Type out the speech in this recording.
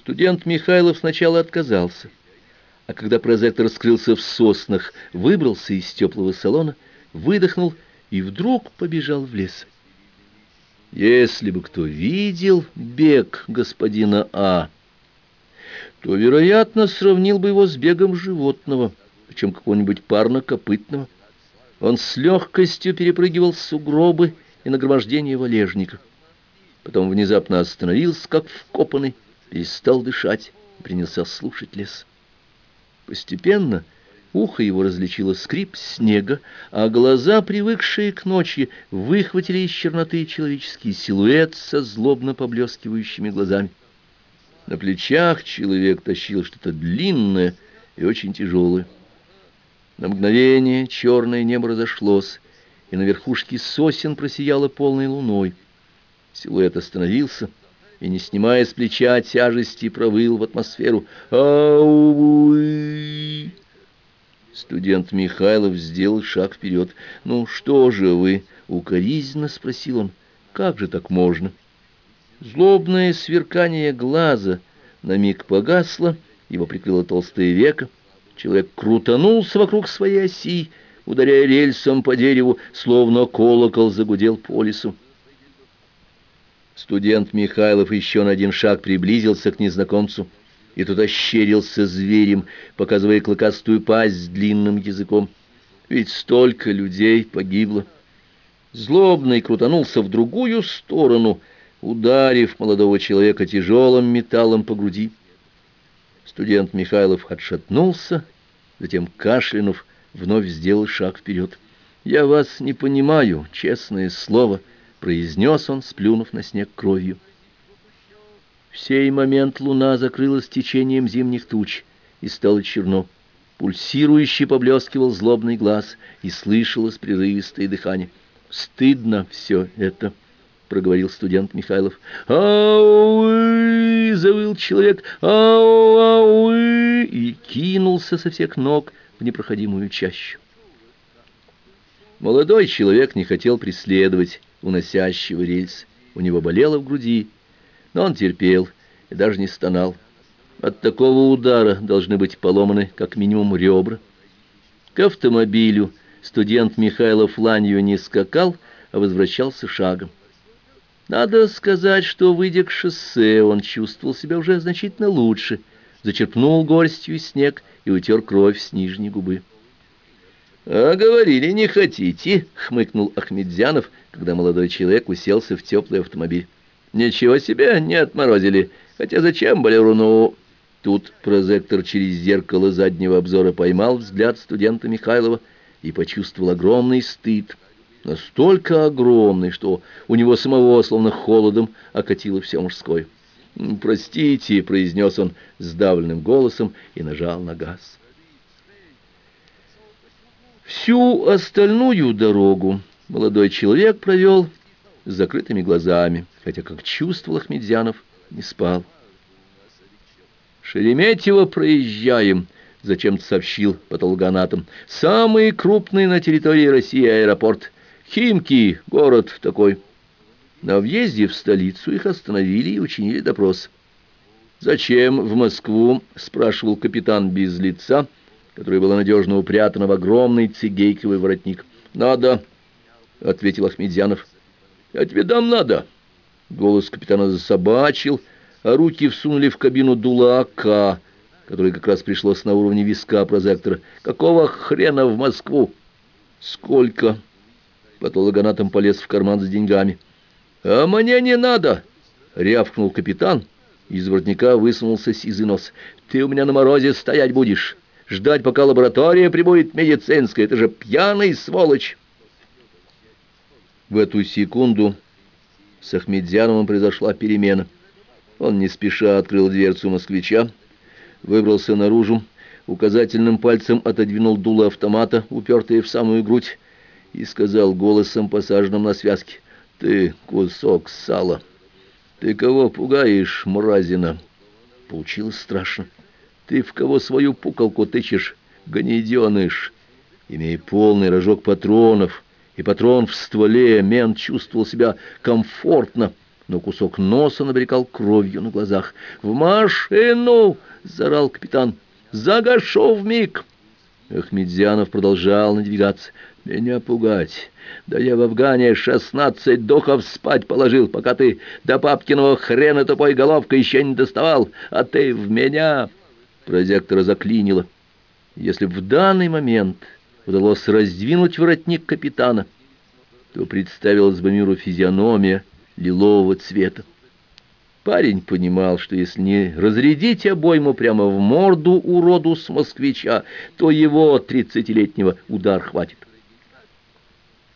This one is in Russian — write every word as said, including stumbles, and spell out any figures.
Студент Михайлов сначала отказался, а когда прозектор скрылся в соснах, выбрался из теплого салона, выдохнул и вдруг побежал в лес. Если бы кто видел бег господина А, то, вероятно, сравнил бы его с бегом животного, причем какого-нибудь парнокопытного. Он с легкостью перепрыгивал сугробы и нагромождение валежника. Потом внезапно остановился, как вкопанный, перестал дышать и принялся слушать лес. Постепенно ухо его различило скрип снега, а глаза, привыкшие к ночи, выхватили из черноты человеческий силуэт со злобно поблескивающими глазами. На плечах человек тащил что-то длинное и очень тяжелое. На мгновение черное небо разошлось, и на верхушке сосен просияло полной луной. Силуэт остановился и, не снимая с плеча тяжести, провыл в атмосферу. «Ау-уи!» Студент Михайлов сделал шаг вперед. «Ну что же вы?» — укоризненно спросил он. «Как же так можно?» Злобное сверкание глаза на миг погасло, его прикрыло толстое веко. Человек крутанулся вокруг своей оси, ударяя рельсом по дереву, словно колокол загудел по лесу. Студент Михайлов еще на один шаг приблизился к незнакомцу, и тот ощерился зверем, показывая клыкастую пасть с длинным языком. Ведь столько людей погибло. Злобный крутанулся в другую сторону, ударив молодого человека тяжелым металлом по груди. Студент Михайлов отшатнулся, затем, кашлянув, вновь сделал шаг вперед. «Я вас не понимаю, честное слово», — произнес он, сплюнув на снег кровью. В сей момент луна закрылась течением зимних туч, и стало черно. Пульсирующий поблескивал злобный глаз, и слышалось прерывистое дыхание. «Стыдно все это», — проговорил студент Михайлов. «Ау-ы!» — завыл человек. «Ау-ау-ы!» и кинулся со всех ног в непроходимую чащу. Молодой человек не хотел преследовать уносящего рельс. У него болело в груди, но он терпел и даже не стонал. От такого удара должны быть поломаны как минимум ребра. К автомобилю студент Михайлов ланью не скакал, а возвращался шагом. Надо сказать, что, выйдя к шоссе, он чувствовал себя уже значительно лучше, зачерпнул горстью снег и утер кровь с нижней губы. «А говорили, не хотите?» — хмыкнул Ахмедзянов, когда молодой человек уселся в теплый автомобиль. «Ничего себе, не отморозили. Хотя зачем балеруну?» Тут прозектор через зеркало заднего обзора поймал взгляд студента Михайлова и почувствовал огромный стыд. Настолько огромный, что у него самого словно холодом окатило все мужское. «Простите», — произнес он сдавленным голосом и нажал на газ. Всю остальную дорогу молодой человек провел с закрытыми глазами, хотя, как чувствовал Ахмедзянов, не спал. «Шереметьево проезжаем», — зачем-то сообщил патологоанатом. «Самый крупный на территории России аэропорт. Химки, город такой». На въезде в столицу их остановили и учинили допрос. «Зачем в Москву?» — спрашивал капитан без лица, который было надежно упрятано в огромный цигейковый воротник. «Надо», — ответил Ахмедзянов. «Я тебе дам надо». Голос капитана засобачил, а руки всунули в кабину дула АК, который как раз пришлось на уровне виска прозектора. «Какого хрена в Москву?» «Сколько?» Патологоанатом полез в карман за деньгами. «А мне не надо!» — рявкнул капитан. Из воротника высунулся сизый нос. «Ты у меня на морозе стоять будешь, ждать, пока лаборатория прибудет медицинская. Это же пьяный сволочь!» В эту секунду с Ахмедзяновым произошла перемена. Он не спеша открыл дверцу москвича, выбрался наружу, указательным пальцем отодвинул дуло автомата, упертое в самую грудь, и сказал голосом, посаженным на связке: «Ты кусок сала! Ты кого пугаешь, мразина?» Получилось страшно. «Ты в кого свою пукалку тычешь, гнеденыш?» Имея полный рожок патронов и патрон в стволе, мент чувствовал себя комфортно. но кусок носа набрякал кровью на глазах. «В машину!» — заорал капитан. «Загашу вмиг!» Ахметзянов продолжал надвигаться. «Меня пугать! Да я в Афгане шестнадцать духов спать положил, пока ты до папкиного хрена тупой головкой еще не доставал, а ты в меня!» Прозектора заклинило. Если в данный момент удалось раздвинуть воротник капитана, то представилась бы миру физиономия лилового цвета. Парень понимал, что если не разрядить обойму прямо в морду уроду с москвича, то его тридцатилетнего удар хватит.